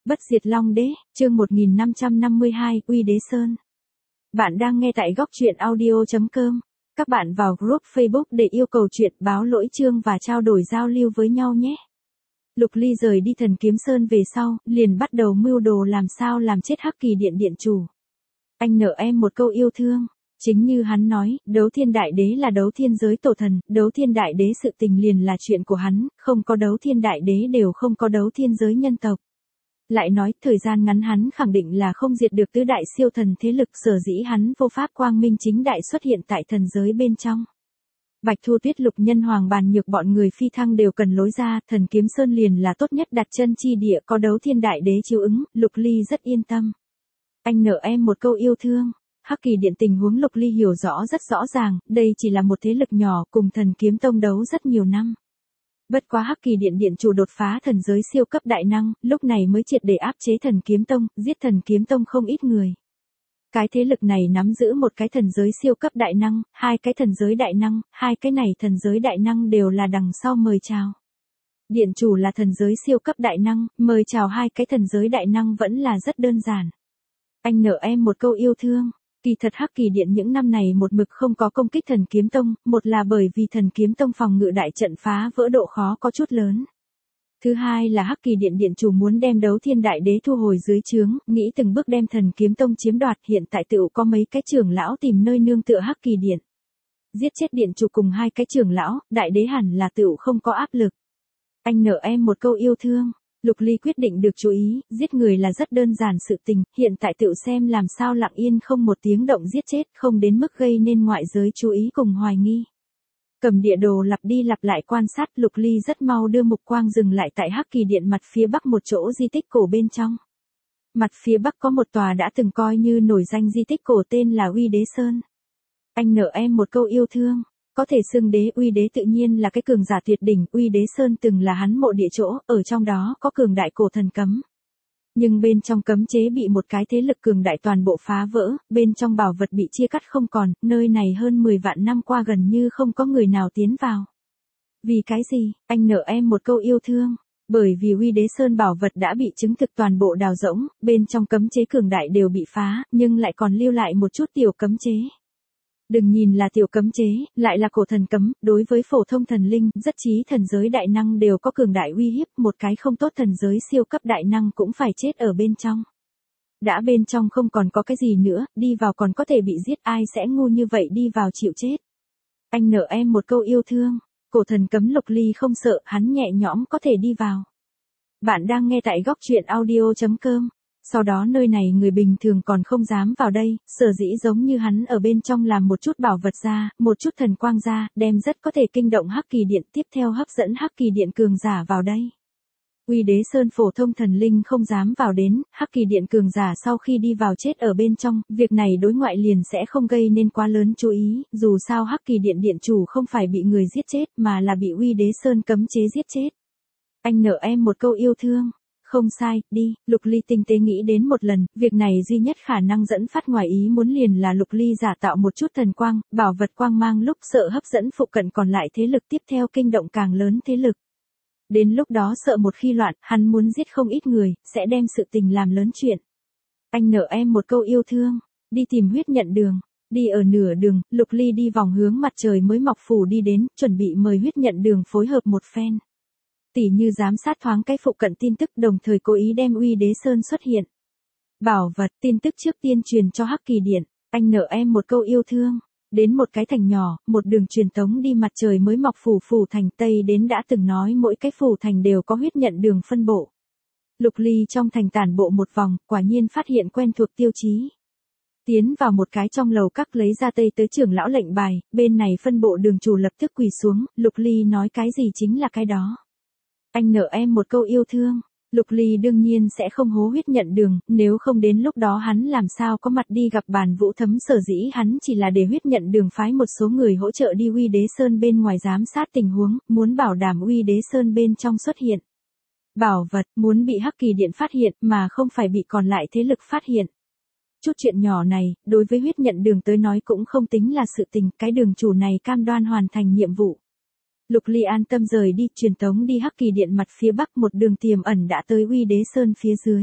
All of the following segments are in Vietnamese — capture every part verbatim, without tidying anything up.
Bất diệt Long Đế, chương một nghìn năm trăm năm mươi hai, Uy Đế Sơn. Bạn đang nghe tại góc truyện audio chấm com. Các bạn vào group Facebook để yêu cầu chuyện, báo lỗi chương và trao đổi giao lưu với nhau nhé. Lục Ly rời đi Thần Kiếm Sơn về sau, liền bắt đầu mưu đồ làm sao làm chết Hắc Kỳ Điện điện chủ. Anh nợ em một câu yêu thương. Chính như hắn nói, đấu thiên đại đế là đấu thiên giới tổ thần, đấu thiên đại đế sự tình liền là chuyện của hắn, không có đấu thiên đại đế đều không có đấu thiên giới nhân tộc. Lại nói, thời gian ngắn hắn khẳng định là không diệt được tứ đại siêu thần thế lực, sở dĩ hắn vô pháp quang minh chính đại xuất hiện tại thần giới bên trong. Bạch Thu Tuyết, Lục Nhân Hoàng, Bàn Nhược bọn người phi thăng đều cần lối ra, Thần Kiếm Sơn liền là tốt nhất đặt chân chi địa, có đấu thiên đại đế chiếu ứng, Lục Ly rất yên tâm. Anh nợ em một câu yêu thương. Hắc Kỳ Điện tình huống Lục Ly hiểu rõ rất rõ ràng, đây chỉ là một thế lực nhỏ cùng Thần Kiếm Tông đấu rất nhiều năm. Bất quá Hắc Kỳ Điện điện chủ đột phá thần giới siêu cấp đại năng, lúc này mới triệt để áp chế Thần Kiếm Tông, giết Thần Kiếm Tông không ít người. Cái thế lực này nắm giữ một cái thần giới siêu cấp đại năng, hai cái thần giới đại năng, hai cái này thần giới đại năng đều là đằng sau mời chào. Điện chủ là thần giới siêu cấp đại năng, mời chào hai cái thần giới đại năng vẫn là rất đơn giản. Anh nợ em một câu yêu thương. Kỳ thật Hắc Kỳ Điện những năm này một mực không có công kích Thần Kiếm Tông, một là bởi vì Thần Kiếm Tông phòng ngự đại trận phá vỡ độ khó có chút lớn. Thứ hai là Hắc Kỳ Điện điện chủ muốn đem đấu thiên đại đế thu hồi dưới trướng, nghĩ từng bước đem Thần Kiếm Tông chiếm đoạt, hiện tại tựu có mấy cái trưởng lão tìm nơi nương tựa Hắc Kỳ Điện. Giết chết điện chủ cùng hai cái trưởng lão, đại đế hẳn là tựu không có áp lực. Anh nợ em một câu yêu thương. Lục Ly quyết định được chú ý, giết người là rất đơn giản sự tình, hiện tại tự xem làm sao lặng yên không một tiếng động giết chết, không đến mức gây nên ngoại giới chú ý cùng hoài nghi. Cầm địa đồ lặp đi lặp lại quan sát, Lục Ly rất mau đưa mục quang dừng lại tại Hắc Kỳ Điện mặt phía bắc một chỗ di tích cổ bên trong. Mặt phía bắc có một tòa đã từng coi như nổi danh di tích cổ tên là Uy Đế Sơn. Anh nợ em một câu yêu thương. Có thể xưng đế Uy Đế tự nhiên là cái cường giả tuyệt đỉnh, Uy Đế Sơn từng là hắn mộ địa chỗ, ở trong đó có cường đại cổ thần cấm. Nhưng bên trong cấm chế bị một cái thế lực cường đại toàn bộ phá vỡ, bên trong bảo vật bị chia cắt không còn, nơi này hơn mười vạn năm qua gần như không có người nào tiến vào. Vì cái gì, anh nợ em một câu yêu thương. Bởi vì Uy Đế Sơn bảo vật đã bị chứng thực toàn bộ đào rỗng, bên trong cấm chế cường đại đều bị phá, nhưng lại còn lưu lại một chút tiểu cấm chế. Đừng nhìn là tiểu cấm chế, lại là cổ thần cấm, đối với phổ thông thần linh, rất chí thần giới đại năng đều có cường đại uy hiếp, một cái không tốt thần giới siêu cấp đại năng cũng phải chết ở bên trong. Đã bên trong không còn có cái gì nữa, đi vào còn có thể bị giết, ai sẽ ngu như vậy đi vào chịu chết. Anh nợ em một câu yêu thương. Cổ thần cấm Lục Ly không sợ, hắn nhẹ nhõm có thể đi vào. Bạn đang nghe tại góc truyện audio chấm com. Sau đó nơi này người bình thường còn không dám vào đây, sở dĩ giống như hắn ở bên trong làm một chút bảo vật ra, một chút thần quang ra, đem rất có thể kinh động Hắc Kỳ Điện, tiếp theo hấp dẫn Hắc Kỳ Điện cường giả vào đây. Uy Đế Sơn phổ thông thần linh không dám vào đến, Hắc Kỳ Điện cường giả sau khi đi vào chết ở bên trong, việc này đối ngoại liền sẽ không gây nên quá lớn chú ý, dù sao Hắc Kỳ Điện điện chủ không phải bị người giết chết mà là bị Uy Đế Sơn cấm chế giết chết. Anh nợ em một câu yêu thương. Không sai, đi, Lục Ly tinh tế nghĩ đến một lần, việc này duy nhất khả năng dẫn phát ngoài ý muốn liền là Lục Ly giả tạo một chút thần quang, bảo vật quang mang lúc sợ hấp dẫn phụ cận còn lại thế lực tiếp theo kinh động càng lớn thế lực. Đến lúc đó sợ một khi loạn, hắn muốn giết không ít người, sẽ đem sự tình làm lớn chuyện. Anh nợ em một câu yêu thương, đi tìm huyết nhận đường. Đi ở nửa đường, Lục Ly đi vòng hướng mặt trời mới mọc phủ đi đến, chuẩn bị mời huyết nhận đường phối hợp một phen. Tỉ như giám sát thoáng cái phụ cận tin tức, đồng thời cố ý đem Uy Đế Sơn xuất hiện. Bảo vật, tin tức trước tiên truyền cho Hắc Kỳ Điện, anh nợ em một câu yêu thương. Đến một cái thành nhỏ, một đường truyền tống đi mặt trời mới mọc phủ phủ thành Tây đến đã từng nói mỗi cái phủ thành đều có huyết nhận đường phân bộ. Lục Ly trong thành tản bộ một vòng, quả nhiên phát hiện quen thuộc tiêu chí. Tiến vào một cái trong lầu các lấy ra Tây tới trưởng lão lệnh bài, bên này phân bộ đường chủ lập tức quỳ xuống, Lục Ly nói cái gì chính là cái đó. Anh nợ em một câu yêu thương. Lục Ly đương nhiên sẽ không hố huyết nhận đường, nếu không đến lúc đó hắn làm sao có mặt đi gặp Bàn Vũ Thấm, sở dĩ hắn chỉ là để huyết nhận đường phái một số người hỗ trợ đi Uy Đế Sơn bên ngoài giám sát tình huống, muốn bảo đảm Uy Đế Sơn bên trong xuất hiện bảo vật, muốn bị Hắc Kỳ Điện phát hiện mà không phải bị còn lại thế lực phát hiện. Chút chuyện nhỏ này, đối với huyết nhận đường tới nói cũng không tính là sự tình, cái đường chủ này cam đoan hoàn thành nhiệm vụ. Lục Ly an tâm rời đi, truyền tống đi Hắc Kỳ Điện mặt phía bắc, một đường tiềm ẩn đã tới Uy Đế Sơn phía dưới.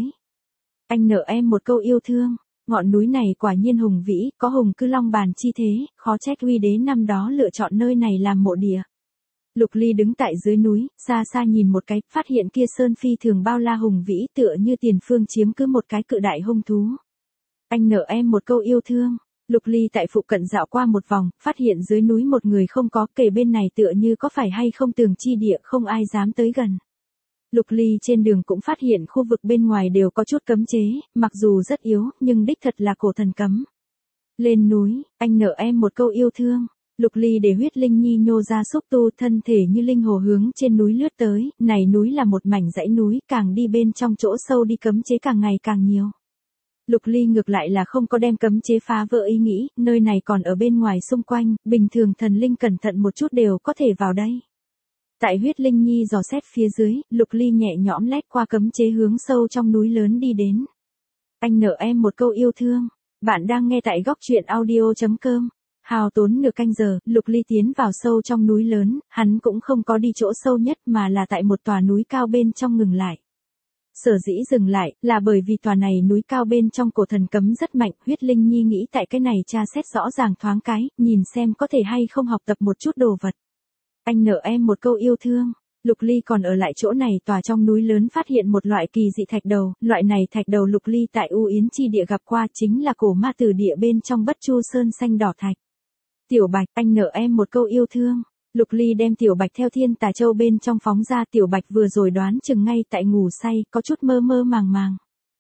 Anh nợ em một câu yêu thương, ngọn núi này quả nhiên hùng vĩ, có hùng cư long bàn chi thế, khó trách Uy Đế năm đó lựa chọn nơi này làm mộ địa. Lục Ly đứng tại dưới núi, xa xa nhìn một cái, phát hiện kia sơn phi thường bao la hùng vĩ, tựa như tiền phương chiếm cứ một cái cự đại hung thú. Anh nợ em một câu yêu thương. Lục Ly tại phụ cận dạo qua một vòng, phát hiện dưới núi một người không có, kề bên này tựa như có phải hay không tường chi địa, không ai dám tới gần. Lục Ly trên đường cũng phát hiện khu vực bên ngoài đều có chút cấm chế, mặc dù rất yếu, nhưng đích thật là cổ thần cấm. Lên núi, anh nợ em một câu yêu thương. Lục Ly để huyết linh nhi nhô ra xúc tu, thân thể như linh hồ hướng trên núi lướt tới, này núi là một mảnh dãy núi, càng đi bên trong chỗ sâu đi cấm chế càng ngày càng nhiều. Lục Ly ngược lại là không có đem cấm chế phá vỡ ý nghĩ, nơi này còn ở bên ngoài xung quanh, bình thường thần linh cẩn thận một chút đều có thể vào đây. Tại huyết linh nhi dò xét phía dưới, Lục Ly nhẹ nhõm lách qua cấm chế hướng sâu trong núi lớn đi đến. Anh nợ em một câu yêu thương. Bạn đang nghe tại góc truyện audio chấm com. Hào tốn nửa canh giờ, Lục Ly tiến vào sâu trong núi lớn, hắn cũng không có đi chỗ sâu nhất mà là tại một tòa núi cao bên trong ngừng lại. Sở dĩ dừng lại, là bởi vì tòa này núi cao bên trong cổ thần cấm rất mạnh, huyết linh nhi nghĩ tại cái này tra xét rõ ràng thoáng cái, nhìn xem có thể hay không học tập một chút đồ vật. Anh nợ em một câu yêu thương. Lục Ly còn ở lại chỗ này tòa trong núi lớn phát hiện một loại kỳ dị thạch đầu, loại này thạch đầu Lục Ly tại U Yến chi địa gặp qua, chính là cổ ma tử địa bên trong Bất Chu Sơn xanh đỏ thạch. Tiểu Bạch, anh nợ em một câu yêu thương. Lục Ly đem Tiểu Bạch theo Thiên Tà Châu bên trong phóng ra, Tiểu Bạch vừa rồi đoán chừng ngay tại ngủ say, có chút mơ mơ màng màng.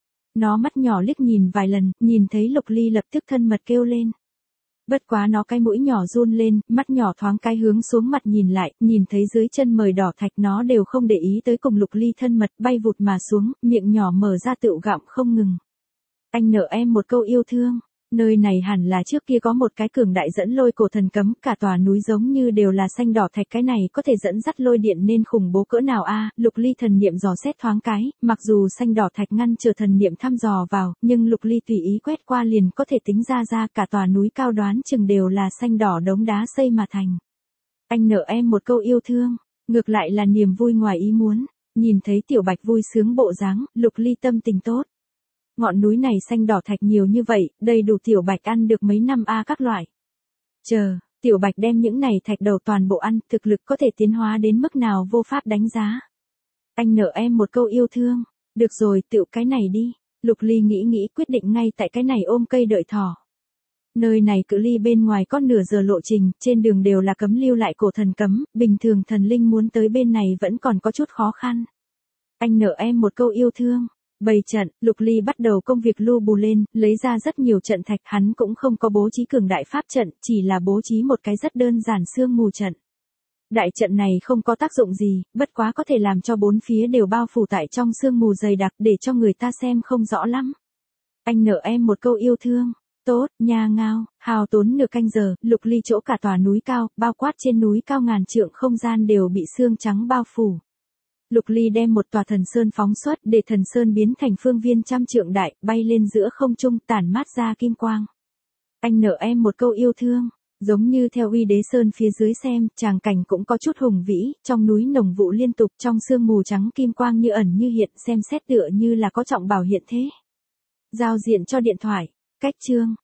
Nó mắt nhỏ liếc nhìn vài lần, nhìn thấy Lục Ly lập tức thân mật kêu lên. Bất quá nó cái mũi nhỏ run lên, mắt nhỏ thoáng cái hướng xuống mặt nhìn lại, nhìn thấy dưới chân mời đỏ thạch nó đều không để ý tới cùng Lục Ly thân mật, bay vụt mà xuống, miệng nhỏ mở ra tựu gặm không ngừng. Anh nợ em một câu yêu thương. Nơi này hẳn là trước kia có một cái cường đại dẫn lôi cổ thần cấm, cả tòa núi giống như đều là xanh đỏ thạch, cái này có thể dẫn dắt lôi điện nên khủng bố cỡ nào a? Lục Ly thần niệm dò xét thoáng cái, mặc dù xanh đỏ thạch ngăn trở thần niệm thăm dò vào, nhưng Lục Ly tùy ý quét qua liền có thể tính ra ra cả tòa núi cao đoán chừng đều là xanh đỏ đống đá xây mà thành. Anh nợ em một câu yêu thương, ngược lại là niềm vui ngoài ý muốn, nhìn thấy Tiểu Bạch vui sướng bộ dáng, Lục Ly tâm tình tốt. Ngọn núi này xanh đỏ thạch nhiều như vậy, đầy đủ Tiểu Bạch ăn được mấy năm a các loại. Chờ, Tiểu Bạch đem những này thạch đầu toàn bộ ăn, thực lực có thể tiến hóa đến mức nào vô pháp đánh giá. Anh nợ em một câu yêu thương. Được rồi, tựu cái này đi. Lục Ly nghĩ nghĩ quyết định ngay tại cái này ôm cây đợi thỏ. Nơi này cự ly bên ngoài có nửa giờ lộ trình, trên đường đều là cấm lưu lại cổ thần cấm, bình thường thần linh muốn tới bên này vẫn còn có chút khó khăn. Anh nợ em một câu yêu thương. Bày trận, Lục Ly bắt đầu công việc lưu bù lên, lấy ra rất nhiều trận thạch, hắn cũng không có bố trí cường đại pháp trận, chỉ là bố trí một cái rất đơn giản sương mù trận. Đại trận này không có tác dụng gì, bất quá có thể làm cho bốn phía đều bao phủ tại trong sương mù dày đặc để cho người ta xem không rõ lắm. Anh nợ em một câu yêu thương. Tốt, nha ngao, hào tốn nửa canh giờ, Lục Ly chỗ cả tòa núi cao, bao quát trên núi cao ngàn trượng không gian đều bị sương trắng bao phủ. Lục Ly đem một tòa thần sơn phóng xuất để thần sơn biến thành phương viên trăm trượng đại, bay lên giữa không trung tản mát ra kim quang. Anh nợ em một câu yêu thương. Giống như theo Uy Đế Sơn phía dưới xem, tràng cảnh cũng có chút hùng vĩ, trong núi nồng vụ liên tục, trong sương mù trắng kim quang như ẩn như hiện, xem xét tựa như là có trọng bảo hiện thế. Giao diện cho điện thoại. Cách chương.